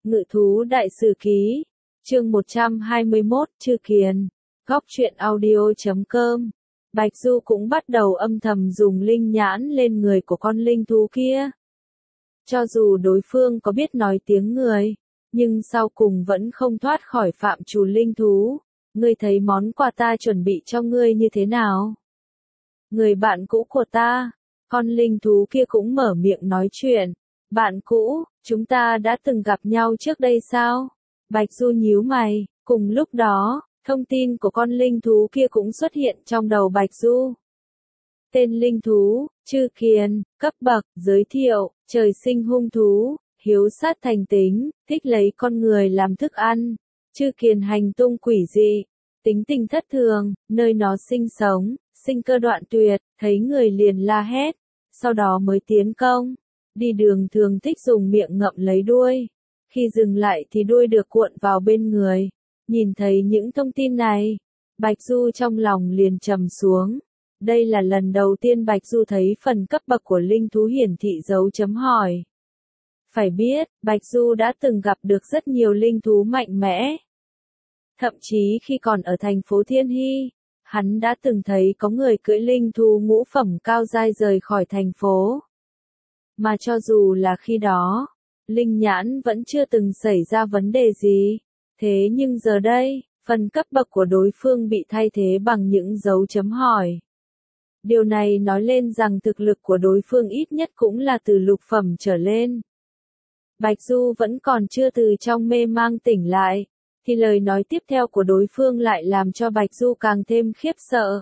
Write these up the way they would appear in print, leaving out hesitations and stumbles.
Ngự thú đại sử ký, chương 121, Chư Kiền, góc truyện audio.com. Bạch Du cũng bắt đầu âm thầm dùng linh nhãn lên người của con linh thú kia. Cho dù đối phương có biết nói tiếng người, nhưng sau cùng vẫn không thoát khỏi phạm trù linh thú. Ngươi thấy món quà ta chuẩn bị cho ngươi như thế nào? Người bạn cũ của ta, con linh thú kia cũng mở miệng nói chuyện. Bạn cũ, chúng ta đã từng gặp nhau trước đây sao? Bạch Du nhíu mày, cùng lúc đó, thông tin của con linh thú kia cũng xuất hiện trong đầu Bạch Du. Tên linh thú, Chư Kiền, cấp bậc, giới thiệu, trời sinh hung thú, hiếu sát thành tính, thích lấy con người làm thức ăn. Chư Kiền hành tung quỷ dị, tính tình thất thường, nơi nó sinh sống, sinh cơ đoạn tuyệt, thấy người liền la hét, sau đó mới tiến công. Đi đường thường thích dùng miệng ngậm lấy đuôi, khi dừng lại thì đuôi được cuộn vào bên người. Nhìn thấy những thông tin này, Bạch Du trong lòng liền trầm xuống. Đây là lần đầu tiên Bạch Du thấy phần cấp bậc của linh thú hiển thị dấu chấm hỏi. Phải biết, Bạch Du đã từng gặp được rất nhiều linh thú mạnh mẽ. Thậm chí khi còn ở thành phố Thiên Hy, hắn đã từng thấy có người cưỡi linh thú ngũ phẩm cao giai rời khỏi thành phố. Mà cho dù là khi đó, linh nhãn vẫn chưa từng xảy ra vấn đề gì. Thế nhưng giờ đây, phần cấp bậc của đối phương bị thay thế bằng những dấu chấm hỏi. Điều này nói lên rằng thực lực của đối phương ít nhất cũng là từ lục phẩm trở lên. Bạch Du vẫn còn chưa từ trong mê mang tỉnh lại, thì lời nói tiếp theo của đối phương lại làm cho Bạch Du càng thêm khiếp sợ.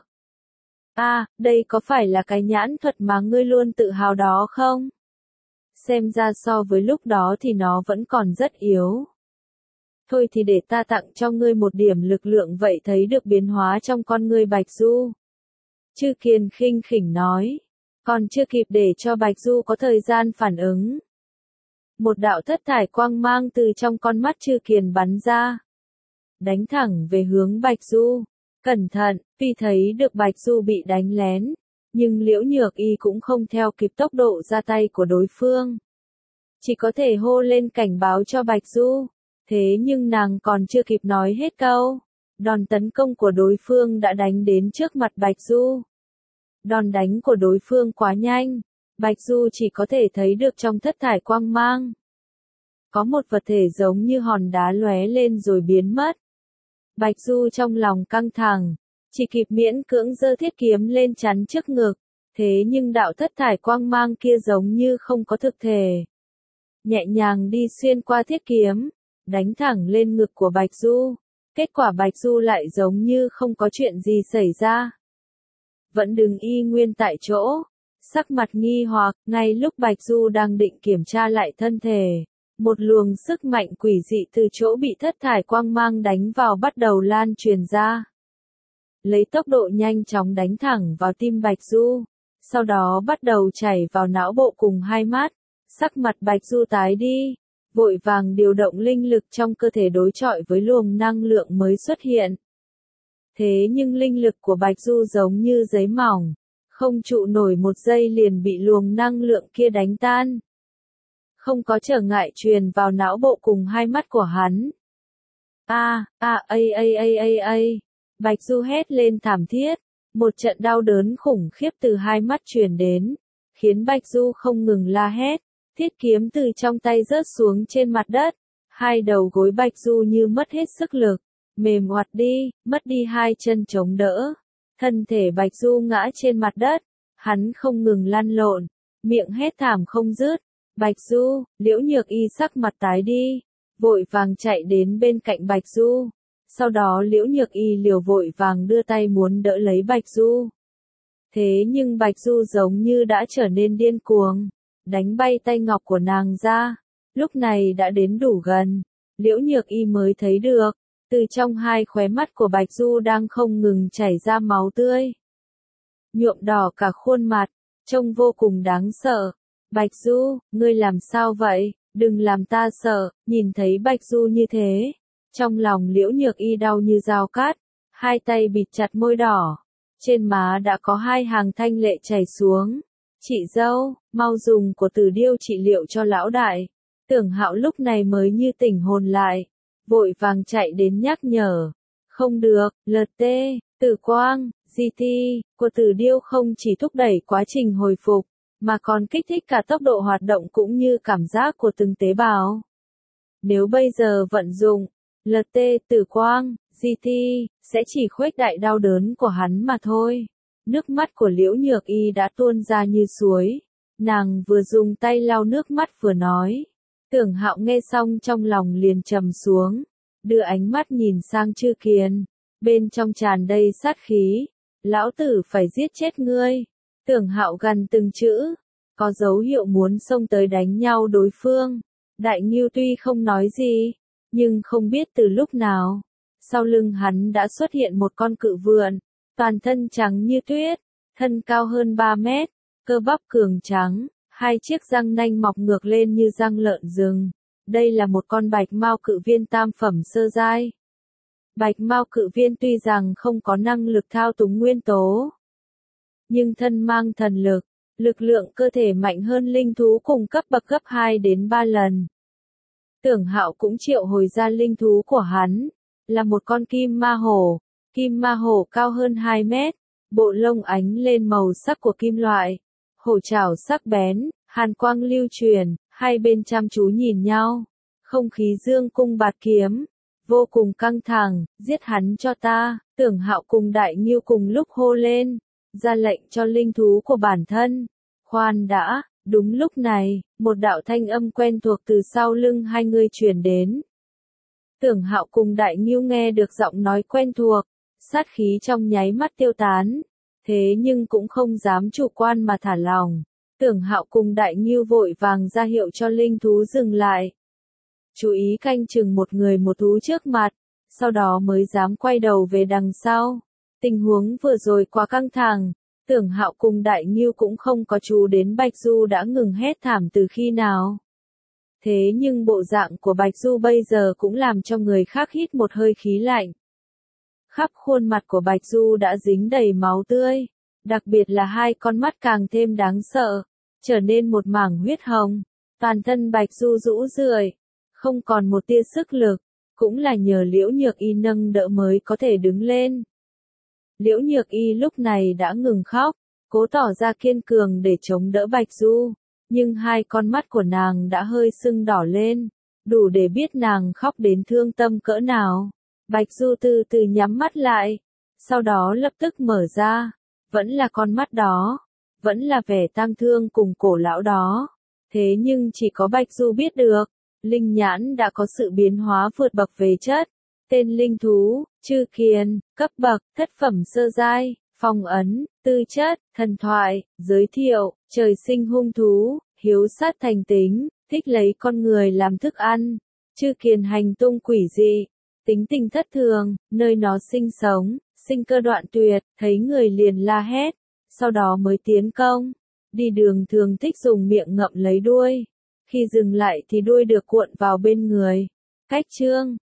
Đây có phải là cái nhãn thuật mà ngươi luôn tự hào đó không? Xem ra so với lúc đó thì nó vẫn còn rất yếu. Thôi thì để ta tặng cho ngươi một điểm lực lượng vậy thấy được biến hóa trong con ngươi Bạch Du. Chư Kiền khinh khỉnh nói. Còn chưa kịp để cho Bạch Du có thời gian phản ứng. Một đạo thất thải quang mang từ trong con mắt Chư Kiền bắn ra. Đánh thẳng về hướng Bạch Du. Cẩn thận, vì thấy được Bạch Du bị đánh lén. Nhưng Liễu Nhược Y cũng không theo kịp tốc độ ra tay của đối phương. Chỉ có thể hô lên cảnh báo cho Bạch Du. Thế nhưng nàng còn chưa kịp nói hết câu. Đòn tấn công của đối phương đã đánh đến trước mặt Bạch Du. Đòn đánh của đối phương quá nhanh. Bạch Du chỉ có thể thấy được trong thất thải quang mang. Có một vật thể giống như hòn đá lóe lên rồi biến mất. Bạch Du trong lòng căng thẳng. Chỉ kịp miễn cưỡng giơ thiết kiếm lên chắn trước ngực. Thế nhưng đạo thất thải quang mang kia giống như không có thực thể. Nhẹ nhàng đi xuyên qua thiết kiếm. Đánh thẳng lên ngực của Bạch Du. Kết quả Bạch Du lại giống như không có chuyện gì xảy ra. Vẫn đứng y nguyên tại chỗ. Sắc mặt nghi hoặc, ngay lúc Bạch Du đang định kiểm tra lại thân thể. Một luồng sức mạnh quỷ dị từ chỗ bị thất thải quang mang đánh vào bắt đầu lan truyền ra. Lấy tốc độ nhanh chóng đánh thẳng vào tim Bạch Du. Sau đó bắt đầu chảy vào não bộ cùng hai mắt. Sắc mặt Bạch Du tái đi. Vội vàng điều động linh lực trong cơ thể đối chọi với luồng năng lượng mới xuất hiện. Thế nhưng linh lực của Bạch Du giống như giấy mỏng, không trụ nổi một giây liền bị luồng năng lượng kia đánh tan. Không có trở ngại truyền vào não bộ cùng hai mắt của hắn. Bạch Du hét lên thảm thiết, một trận đau đớn khủng khiếp từ hai mắt truyền đến, khiến Bạch Du không ngừng la hét. Thiết kiếm từ trong tay rớt xuống trên mặt đất, hai đầu gối Bạch Du như mất hết sức lực, mềm oặt đi, mất đi hai chân chống đỡ. Thân thể Bạch Du ngã trên mặt đất, hắn không ngừng lăn lộn, miệng hét thảm không dứt. Bạch Du, Liễu Nhược Y sắc mặt tái đi, vội vàng chạy đến bên cạnh Bạch Du. Sau đó Liễu Nhược Y liều vội vàng đưa tay muốn đỡ lấy Bạch Du. Thế nhưng Bạch Du giống như đã trở nên điên cuồng. Đánh bay tay ngọc của nàng ra. Lúc này đã đến đủ gần. Liễu Nhược Y mới thấy được. Từ trong hai khóe mắt của Bạch Du đang không ngừng chảy ra máu tươi. Nhuộm đỏ cả khuôn mặt. Trông vô cùng đáng sợ. Bạch Du, ngươi làm sao vậy? Đừng làm ta sợ. Nhìn thấy Bạch Du như thế. Trong lòng Liễu Nhược Y đau như dao cắt. Hai tay bịt chặt môi đỏ. Trên má đã có hai hàng thanh lệ chảy xuống. Chị dâu, mau dùng của Tử Điêu trị liệu cho lão đại. Tưởng Hạo lúc này mới như tỉnh hồn lại, vội vàng chạy đến nhắc nhở. Không được, LT, Tử Quang, GT, của Tử Điêu không chỉ thúc đẩy quá trình hồi phục, mà còn kích thích cả tốc độ hoạt động cũng như cảm giác của từng tế bào. Nếu bây giờ vận dụng, LT, Tử Quang, GT, sẽ chỉ khuếch đại đau đớn của hắn mà thôi. Nước mắt của Liễu Nhược Y đã tuôn ra như suối. Nàng vừa dùng tay lau nước mắt vừa nói. Tưởng Hạo nghe xong trong lòng liền trầm xuống, đưa ánh mắt nhìn sang Chư Kiền, bên trong tràn đầy sát khí. Lão tử phải giết chết ngươi. Tưởng Hạo gằn từng chữ, có dấu hiệu muốn xông tới đánh nhau đối phương. Đại Ngưu tuy không nói gì, nhưng không biết từ lúc nào, sau lưng hắn đã xuất hiện một con cự vượn, toàn thân trắng như tuyết, thân cao hơn 3 mét, cơ bắp cường trắng, hai chiếc răng nanh mọc ngược lên như răng lợn rừng. Đây là một con bạch mao cự viên tam phẩm sơ giai. Bạch mao cự viên tuy rằng không có năng lực thao túng nguyên tố, nhưng thân mang thần lực, lực lượng cơ thể mạnh hơn linh thú cùng cấp bậc gấp 2 đến 3 lần. Tưởng Hạo cũng triệu hồi ra linh thú của hắn, là một con kim ma hổ cao hơn 2 mét, bộ lông ánh lên màu sắc của kim loại, hổ trảo sắc bén, hàn quang lưu truyền, hai bên chăm chú nhìn nhau, không khí dương cung bạt kiếm, vô cùng căng thẳng. Giết hắn cho ta. Tưởng Hạo cùng Đại Ngưu cùng lúc hô lên, ra lệnh cho linh thú của bản thân. Khoan đã. Đúng lúc này, một đạo thanh âm quen thuộc từ sau lưng hai người truyền đến. Tưởng Hạo cùng Đại Ngưu nghe được giọng nói quen thuộc, sát khí trong nháy mắt tiêu tán, thế nhưng cũng không dám chủ quan mà thả lòng. Tưởng Hạo cùng Đại Ngưu vội vàng ra hiệu cho linh thú dừng lại. Chú ý canh chừng một người một thú trước mặt, sau đó mới dám quay đầu về đằng sau. Tình huống vừa rồi quá căng thẳng. Tưởng Hạo cùng Đại Ngưu cũng không có chú đến Bạch Du đã ngừng hét thảm từ khi nào. Thế nhưng bộ dạng của Bạch Du bây giờ cũng làm cho người khác hít một hơi khí lạnh. Khắp khuôn mặt của Bạch Du đã dính đầy máu tươi, đặc biệt là hai con mắt càng thêm đáng sợ, trở nên một mảng huyết hồng. Toàn thân Bạch Du rũ rượi, không còn một tia sức lực, cũng là nhờ Liễu Nhược Y nâng đỡ mới có thể đứng lên. Liễu Nhược Y lúc này đã ngừng khóc, cố tỏ ra kiên cường để chống đỡ Bạch Du, nhưng hai con mắt của nàng đã hơi sưng đỏ lên, đủ để biết nàng khóc đến thương tâm cỡ nào. Bạch Du từ từ nhắm mắt lại, sau đó lập tức mở ra, vẫn là con mắt đó, vẫn là vẻ tang thương cùng cổ lão đó. Thế nhưng chỉ có Bạch Du biết được, linh nhãn đã có sự biến hóa vượt bậc về chất. Tên linh thú, Chư Kiền, cấp bậc, thất phẩm sơ giai, phong ấn, tư chất, thần thoại, giới thiệu, trời sinh hung thú, hiếu sát thành tính, thích lấy con người làm thức ăn. Chư Kiền hành tung quỷ dị, tính tình thất thường, nơi nó sinh sống, sinh cơ đoạn tuyệt, thấy người liền la hét, sau đó mới tiến công. Đi đường thường thích dùng miệng ngậm lấy đuôi, khi dừng lại thì đuôi được cuộn vào bên người. Cách chương